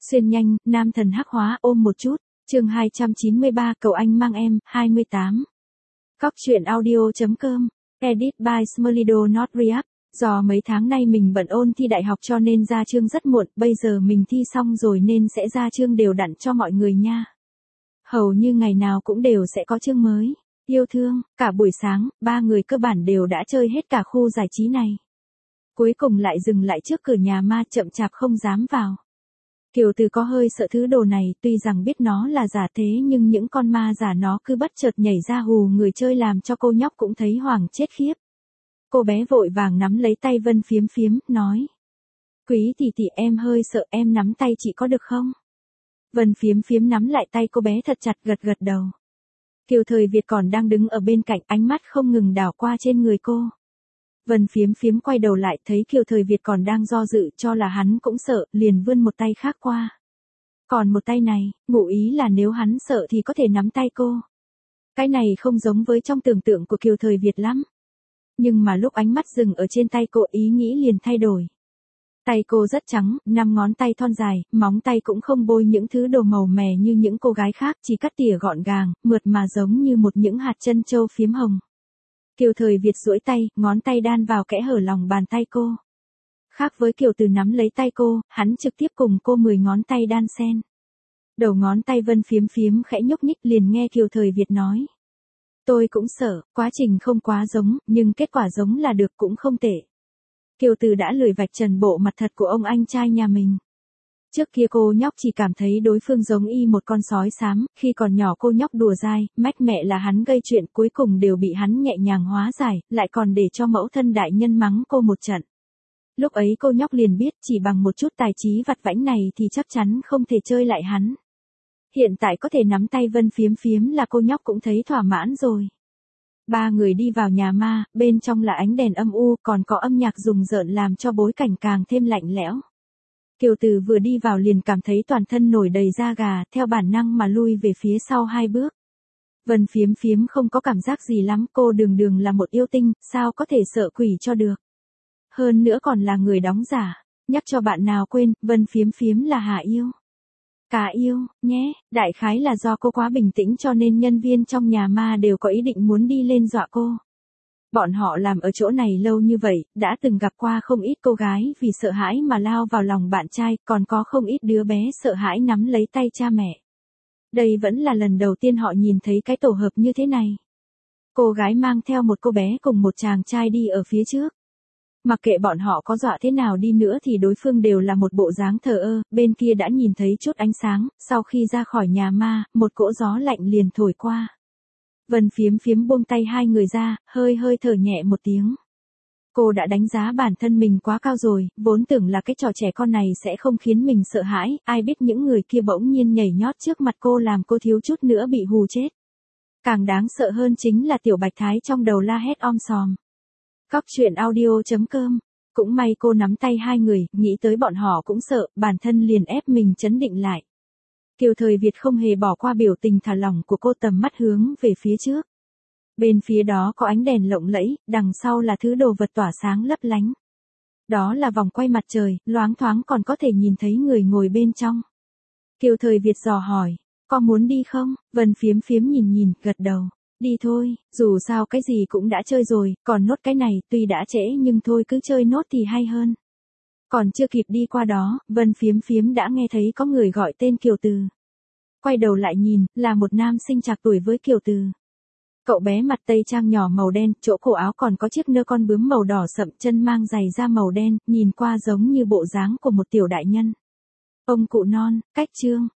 Xuyên nhanh, nam thần hắc hóa ôm một chút. Chương 293 cậu anh mang em, 28. Cóc truyện audio.com. Edit by Smolido Not React. Do mấy tháng nay mình bận ôn thi đại học cho nên ra chương rất muộn, bây giờ mình thi xong rồi nên sẽ ra chương đều đặn cho mọi người nha. Hầu như ngày nào cũng đều sẽ có chương mới. Yêu thương, cả buổi sáng, ba người cơ bản đều đã chơi hết cả khu giải trí này. Cuối cùng lại dừng lại trước cửa nhà ma, chậm chạp không dám vào. Kiều Từ có hơi sợ thứ đồ này, tuy rằng biết nó là giả thế nhưng những con ma giả nó cứ bất chợt nhảy ra hù người chơi làm cho cô nhóc cũng thấy hoảng chết khiếp. Cô bé vội vàng nắm lấy tay Vân Phiếm Phiếm, nói. Quý tỷ tỷ, em hơi sợ, em nắm tay chị có được không? Vân Phiếm Phiếm nắm lại tay cô bé thật chặt, gật gật đầu. Kiều Thời Việt còn đang đứng ở bên cạnh, ánh mắt không ngừng đảo qua trên người cô. Vân Phiếm Phiếm quay đầu lại, thấy Kiều Thời Việt còn đang do dự, cho là hắn cũng sợ, liền vươn một tay khác qua. Còn một tay này, ngụ ý là nếu hắn sợ thì có thể nắm tay cô. Cái này không giống với trong tưởng tượng của Kiều Thời Việt lắm. Nhưng mà lúc ánh mắt dừng ở trên tay cô, ý nghĩ liền thay đổi. Tay cô rất trắng, 5 ngón tay thon dài, móng tay cũng không bôi những thứ đồ màu mè như những cô gái khác, chỉ cắt tỉa gọn gàng, mượt mà giống như một những hạt chân châu phiếm hồng. Kiều Thời Việt duỗi tay, ngón tay đan vào kẽ hở lòng bàn tay cô. Khác với Kiều Từ nắm lấy tay cô, hắn trực tiếp cùng cô 10 ngón tay đan xen. Đầu ngón tay Vân Phiếm Phiếm khẽ nhúc nhích, liền nghe Kiều Thời Việt nói. Tôi cũng sợ, quá trình không quá giống, nhưng kết quả giống là được, cũng không tệ. Kiều Từ đã lười vạch trần bộ mặt thật của ông anh trai nhà mình. Trước kia cô nhóc chỉ cảm thấy đối phương giống y một con sói xám, khi còn nhỏ cô nhóc đùa dai, mách mẹ là hắn gây chuyện, cuối cùng đều bị hắn nhẹ nhàng hóa giải, lại còn để cho mẫu thân đại nhân mắng cô một trận. Lúc ấy cô nhóc liền biết chỉ bằng một chút tài trí vặt vãnh này thì chắc chắn không thể chơi lại hắn. Hiện tại có thể nắm tay Vân Phiếm Phiếm là cô nhóc cũng thấy thỏa mãn rồi. Ba người đi vào nhà ma, bên trong là ánh đèn âm u, còn có âm nhạc rùng rợn làm cho bối cảnh càng thêm lạnh lẽo. Kiều Từ vừa đi vào liền cảm thấy toàn thân nổi đầy da gà, theo bản năng mà lui về phía sau 2 bước. Vân Phiếm Phiếm không có cảm giác gì lắm, cô đường đường là một yêu tinh, sao có thể sợ quỷ cho được. Hơn nữa còn là người đóng giả, nhắc cho bạn nào quên, Vân Phiếm Phiếm là Hà Yêu. Cả yêu, nhé, đại khái là do cô quá bình tĩnh cho nên nhân viên trong nhà ma đều có ý định muốn đi lên dọa cô. Bọn họ làm ở chỗ này lâu như vậy, đã từng gặp qua không ít cô gái vì sợ hãi mà lao vào lòng bạn trai, còn có không ít đứa bé sợ hãi nắm lấy tay cha mẹ. Đây vẫn là lần đầu tiên họ nhìn thấy cái tổ hợp như thế này. Cô gái mang theo một cô bé cùng một chàng trai đi ở phía trước. Mặc kệ bọn họ có dọa thế nào đi nữa thì đối phương đều là một bộ dáng thờ ơ, bên kia đã nhìn thấy chút ánh sáng, sau khi ra khỏi nhà ma, một cỗ gió lạnh liền thổi qua. Vân Phiếm Phiếm buông tay hai người ra, hơi thở nhẹ một tiếng. Cô đã đánh giá bản thân mình quá cao rồi, vốn tưởng là cái trò trẻ con này sẽ không khiến mình sợ hãi, ai biết những người kia bỗng nhiên nhảy nhót trước mặt cô làm cô thiếu chút nữa bị hù chết. Càng đáng sợ hơn chính là Tiểu Bạch Thái trong đầu la hét om sòm. Cóc truyện audio.com. Cũng may cô nắm tay hai người, nghĩ tới bọn họ cũng sợ, bản thân liền ép mình trấn định lại. Kiều Thời Việt không hề bỏ qua biểu tình thả lỏng của cô, tầm mắt hướng về phía trước. Bên phía đó có ánh đèn lộng lẫy, đằng sau là thứ đồ vật tỏa sáng lấp lánh. Đó là vòng quay mặt trời, loáng thoáng còn có thể nhìn thấy người ngồi bên trong. Kiều Thời Việt dò hỏi, có muốn đi không? Vân Phiếm Phiếm nhìn, gật đầu. Đi thôi, dù sao cái gì cũng đã chơi rồi, còn nốt cái này, tuy đã trễ nhưng thôi cứ chơi nốt thì hay hơn. Còn chưa kịp đi qua đó, Vân Phiếm Phiếm đã nghe thấy có người gọi tên Kiều Từ. Quay đầu lại nhìn, là một nam sinh trạc tuổi với Kiều Từ. Cậu bé mặt tây trang nhỏ màu đen, chỗ cổ áo còn có chiếc nơ con bướm màu đỏ sậm, chân mang giày da màu đen, nhìn qua giống như bộ dáng của một tiểu đại nhân. Ông cụ non, cách chương,